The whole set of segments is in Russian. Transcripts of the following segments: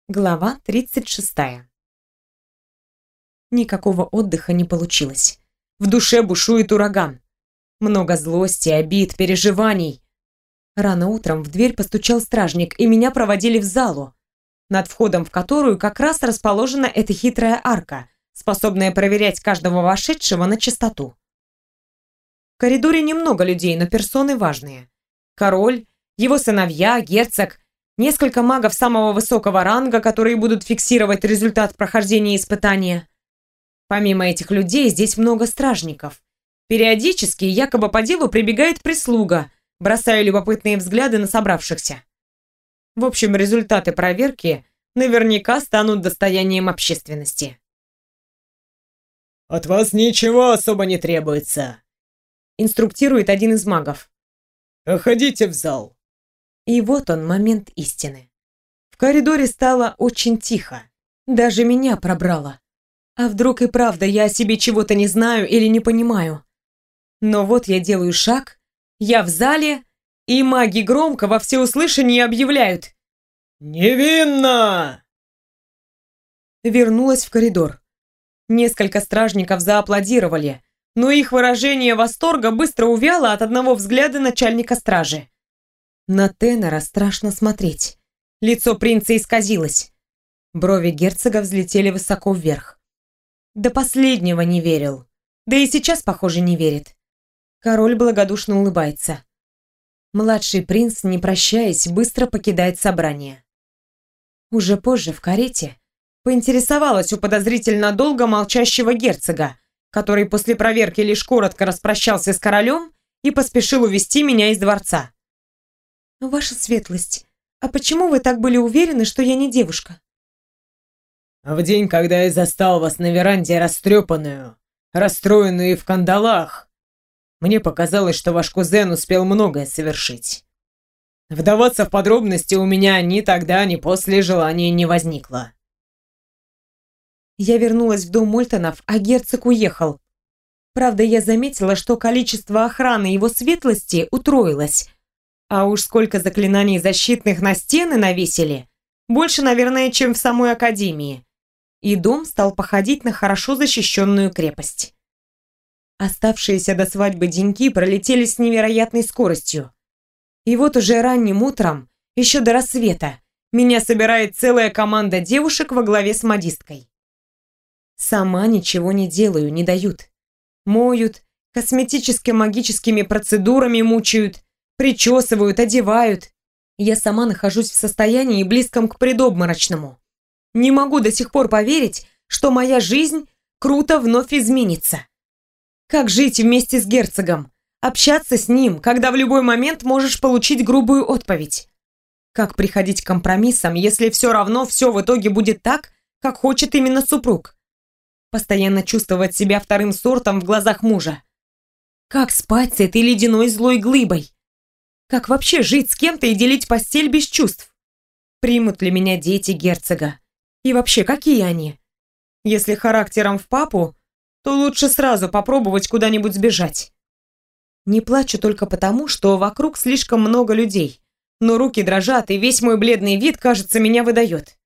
Глава 36. Никакого отдыха не получилось. В душе бушует ураган. Много злости, обид, переживаний. Рано утром в дверь постучал стражник, и меня проводили в залу, над входом в которую как раз расположена эта хитрая арка, способная проверять каждого вошедшего на чистоту. В коридоре немного людей, но персоны важные. Король, его сыновья, герцог, несколько магов самого высокого ранга, которые будут фиксировать результат прохождения испытания. Помимо этих людей, здесь много стражников. Периодически, якобы по делу, прибегает прислуга, бросая любопытные взгляды на собравшихся. В общем, результаты проверки наверняка станут достоянием общественности. «От вас ничего особо не требуется», — инструктирует один из магов. «Проходите в зал». И вот он, момент истины. В коридоре стало очень тихо. Даже меня пробрало. А вдруг и правда я о себе чего-то не знаю или не понимаю? Но вот я делаю шаг, я в зале, и маги громко во всеуслышание объявляют: «Невинно!» Вернулась в коридор. Несколько стражников зааплодировали, но их выражение восторга быстро увяло от одного взгляда начальника стражи. На Тенора страшно смотреть. Лицо принца исказилось. Брови герцога взлетели высоко вверх. До последнего не верил. Да и сейчас, похоже, не верит. Король благодушно улыбается. Младший принц, не прощаясь, быстро покидает собрание. Уже позже, в карете, поинтересовалась у подозрительно долго молчащего герцога, который после проверки лишь коротко распрощался с королем и поспешил увести меня из дворца. «Ваша светлость, а почему вы так были уверены, что я не девушка?» «В день, когда я застал вас на веранде растрепанную, расстроенную и в кандалах, мне показалось, что ваш кузен успел многое совершить. Вдаваться в подробности у меня ни тогда, ни после желания не возникло». Я вернулась в дом Мольтонов, а герцог уехал. Правда, я заметила, что количество охраны его светлости утроилось. А уж сколько заклинаний защитных на стены навесили. Больше, наверное, чем в самой академии. И дом стал походить на хорошо защищенную крепость. Оставшиеся до свадьбы деньки пролетели с невероятной скоростью. И вот уже ранним утром, еще до рассвета, меня собирает целая команда девушек во главе с модисткой. Сама ничего не делаю, не дают. Моют, косметически-магическими процедурами мучают, причесывают, одевают. Я сама нахожусь в состоянии, близком к предобморочному. Не могу до сих пор поверить, что моя жизнь круто вновь изменится. Как жить вместе с герцогом? Общаться с ним, когда в любой момент можешь получить грубую отповедь? Как приходить к компромиссам, если все равно все в итоге будет так, как хочет именно супруг? Постоянно чувствовать себя вторым сортом в глазах мужа. Как спать с этой ледяной злой глыбой? Как вообще жить с кем-то и делить постель без чувств? Примут ли меня дети герцога? И вообще, какие они? Если характером в папу, то лучше сразу попробовать куда-нибудь сбежать. Не плачу только потому, что вокруг слишком много людей, но руки дрожат, и весь мой бледный вид, кажется, меня выдает.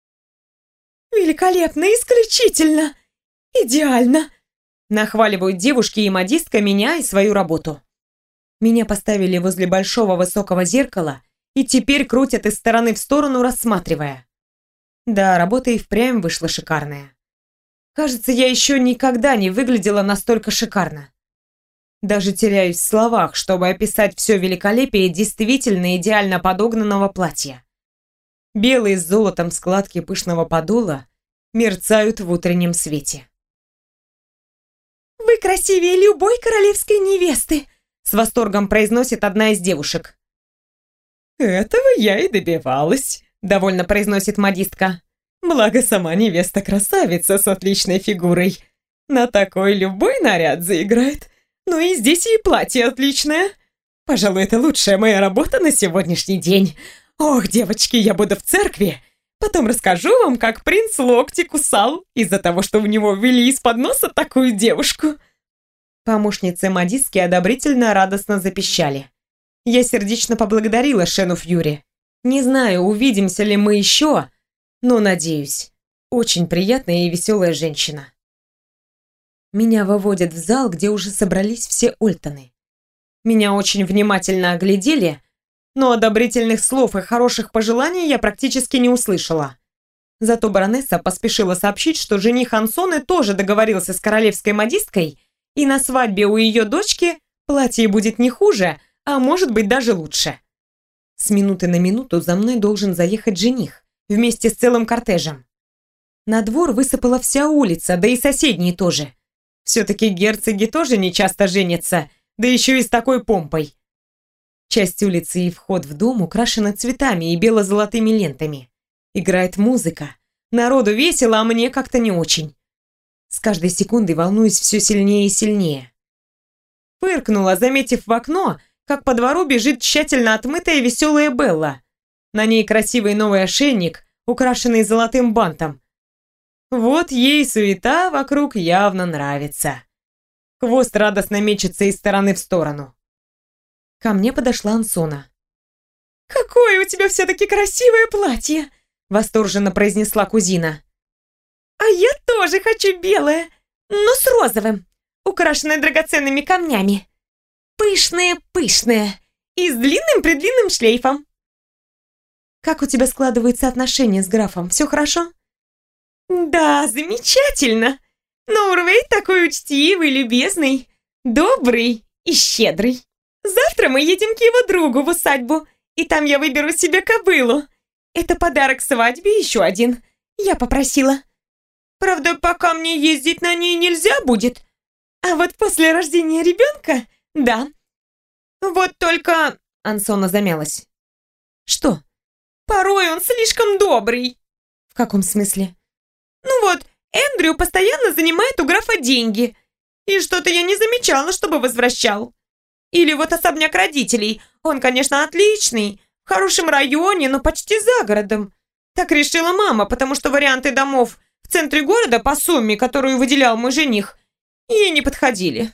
«Великолепно, исключительно! Идеально!» Нахваливают девушки и модистка меня и свою работу. Меня поставили возле большого высокого зеркала и теперь крутят из стороны в сторону, рассматривая. Да, работа и впрямь вышла шикарная. Кажется, я еще никогда не выглядела настолько шикарно. Даже теряюсь в словах, чтобы описать все великолепие действительно идеально подогнанного платья. Белые с золотом складки пышного подола мерцают в утреннем свете. «Вы красивее любой королевской невесты!» С восторгом произносит одна из девушек. «Этого я и добивалась», — довольно произносит модистка. «Благо сама невеста красавица с отличной фигурой. На такой любой наряд заиграет. Ну и здесь и платье отличное. Пожалуй, это лучшая моя работа на сегодняшний день. Ох, девочки, я буду в церкви. Потом расскажу вам, как принц локти кусал из-за того, что в него ввели из-под носа такую девушку». Помощницы модистки одобрительно радостно запищали. Я сердечно поблагодарила Шену Фьюри. Не знаю, увидимся ли мы еще, Но, надеюсь, очень приятная и веселая женщина. Меня выводят в зал, где уже собрались все Ольтоны. Меня очень внимательно оглядели, но одобрительных слов и хороших пожеланий я практически не услышала. Зато баронесса поспешила сообщить, что жених Ансоны тоже договорился с королевской модисткой, и на свадьбе у ее дочки платье будет не хуже, а может быть даже лучше. С минуты на минуту за мной должен заехать жених, вместе с целым кортежем. На двор высыпала вся улица, да и соседние тоже. Все-таки герцоги тоже не часто женятся, да еще и с такой помпой. Часть улицы и вход в дом украшены цветами и бело-золотыми лентами. Играет музыка. Народу весело, а мне как-то не очень. С каждой секундой волнуюсь все сильнее и сильнее. Фыркнула, заметив в окно, как по двору бежит тщательно отмытая веселая Белла. На ней красивый новый ошейник, украшенный золотым бантом. Вот ей суета вокруг явно нравится. Хвост радостно мечется из стороны в сторону. Ко мне подошла Ансона. «Какое у тебя все-таки красивое платье!» Восторженно произнесла кузина. «А я тоже хочу белое, но с розовым, украшенное драгоценными камнями. Пышное-пышное и с длинным-предлинным шлейфом». «Как у тебя складываются отношения с графом? Все хорошо?» «Да, замечательно. Но Урвейт такой учтивый, любезный, добрый и щедрый. Завтра мы едем к его другу в усадьбу, и там я выберу себе кобылу. Это подарок свадьбе еще один. Я попросила. Правда, пока мне ездить на ней нельзя будет. А вот после рождения ребенка, да. Вот только...» Ансона замялась. «Что?» «Порой он слишком добрый». «В каком смысле?» «Ну вот, Эндрю постоянно занимает у графа деньги. И что-то я не замечала, чтобы возвращал. Или вот особняк родителей. Он, конечно, отличный, в хорошем районе, но почти за городом. Так решила мама, потому что варианты домов в центре города по сумме, которую выделял мой жених, ей не подходили.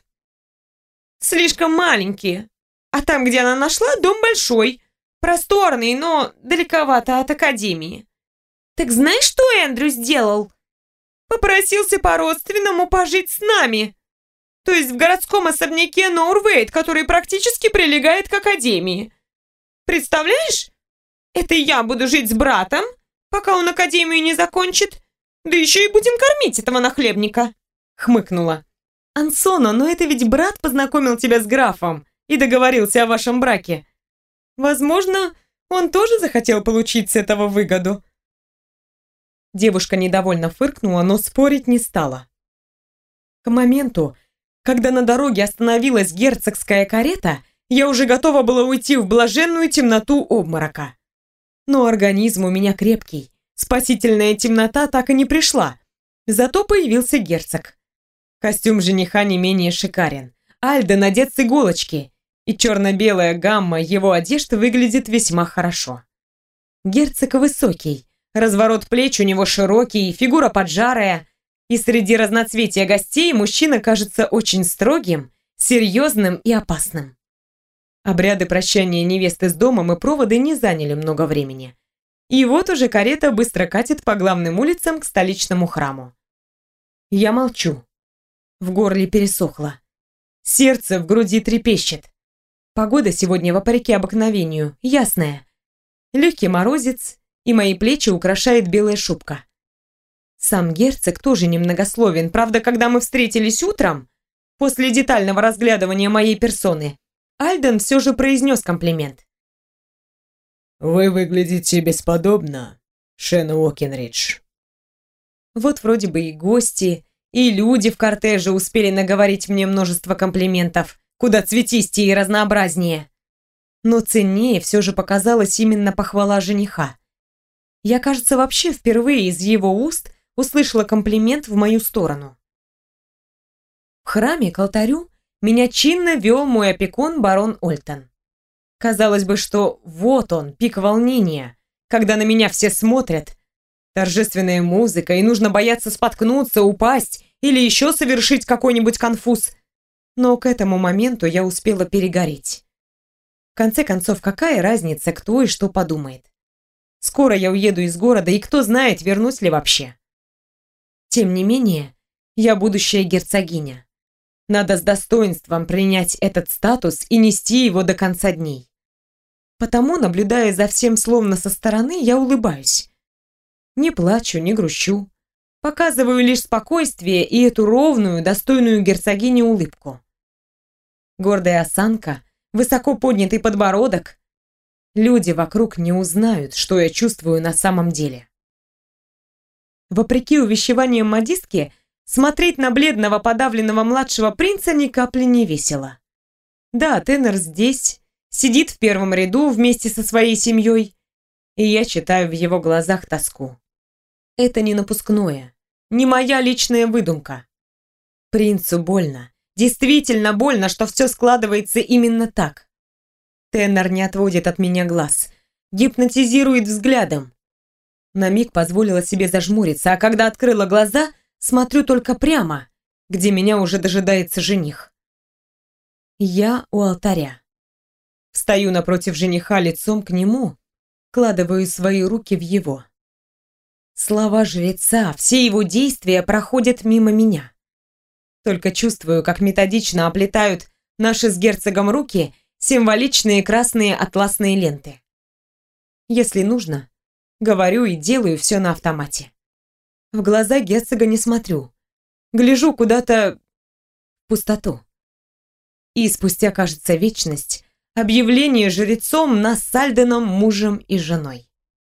Слишком маленькие. А там, где она нашла, дом большой, просторный, но далековато от академии. Так знаешь, что Эндрю сделал? Попросился по-родственному пожить с нами. То есть в городском особняке Ноурвейт, который практически прилегает к академии. Представляешь? Это я буду жить с братом, пока он академию не закончит, да еще и будем кормить этого нахлебника. Хмыкнула. Ансона, но это ведь брат познакомил тебя с графом и договорился о вашем браке. Возможно, он тоже захотел получить с этого выгоду. Девушка недовольно фыркнула, но спорить не стала. К моменту, когда на дороге остановилась герцогская карета, я уже готова была уйти в блаженную темноту обморока. Но организм у меня крепкий, спасительная темнота так и не пришла. Зато появился герцог. Костюм жениха не менее шикарен. Альден одет с иголочки, и черно-белая гамма его одежд выглядит весьма хорошо. Герцог высокий, разворот плеч у него широкий, фигура поджарая, и среди разноцветия гостей мужчина кажется очень строгим, серьезным и опасным. Обряды прощания невесты с домом и проводы не заняли много времени. И вот уже карета быстро катит по главным улицам к столичному храму. Я молчу. В горле пересохло. Сердце в груди трепещет. Погода сегодня вопреки обыкновению, ясная. Легкий морозец, и мои плечи украшает белая шубка. Сам герцог тоже немногословен, правда, когда мы встретились утром, после детального разглядывания моей персоны, Альден все же произнес комплимент. «Вы выглядите бесподобно, Шен Уокенридж». Вот вроде бы и гости, и люди в кортеже успели наговорить мне множество комплиментов, куда цветистее и разнообразнее. Но ценнее все же показалась именно похвала жениха. Я, кажется, вообще впервые из его уст услышала комплимент в мою сторону. В храме к алтарю меня чинно вел мой опекун барон Ольтон. Казалось бы, что вот он, пик волнения, когда на меня все смотрят. Торжественная музыка, и нужно бояться споткнуться, упасть или еще совершить какой-нибудь конфуз. Но к этому моменту я успела перегореть. В конце концов, какая разница, кто и что подумает? Скоро я уеду из города, и кто знает, вернусь ли вообще. Тем не менее, я будущая герцогиня. Надо с достоинством принять этот статус и нести его до конца дней. Потому, наблюдая за всем словно со стороны, я улыбаюсь. Не плачу, не грущу. Показываю лишь спокойствие и эту ровную, достойную герцогини улыбку. Гордая осанка, высоко поднятый подбородок. Люди вокруг не узнают, что я чувствую на самом деле. Вопреки увещеваниям модистки, смотреть на бледного подавленного младшего принца ни капли не весело. Да, Теннер здесь, сидит в первом ряду вместе со своей семьей, и я читаю в его глазах тоску. Это не напускное, не моя личная выдумка. Принцу больно, действительно больно, что все складывается именно так. Теннер не отводит от меня глаз, гипнотизирует взглядом. На миг позволила себе зажмуриться, а когда открыла глаза, смотрю только прямо, где меня уже дожидается жених. Я у алтаря. Встаю напротив жениха лицом к нему, кладываю свои руки в его. Слова жреца, все его действия проходят мимо меня. Только чувствую, как методично оплетают наши с герцогом руки символичные красные атласные ленты. Если нужно, говорю и делаю все на автомате. В глаза герцога не смотрю. Гляжу куда-то в пустоту. И спустя, кажется, вечность, объявление жрецом нас с Альденом мужем и женой.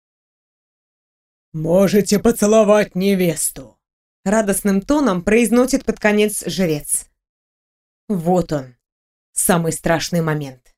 «Можете поцеловать невесту», — радостным тоном произносит под конец жрец. Вот он, самый страшный момент.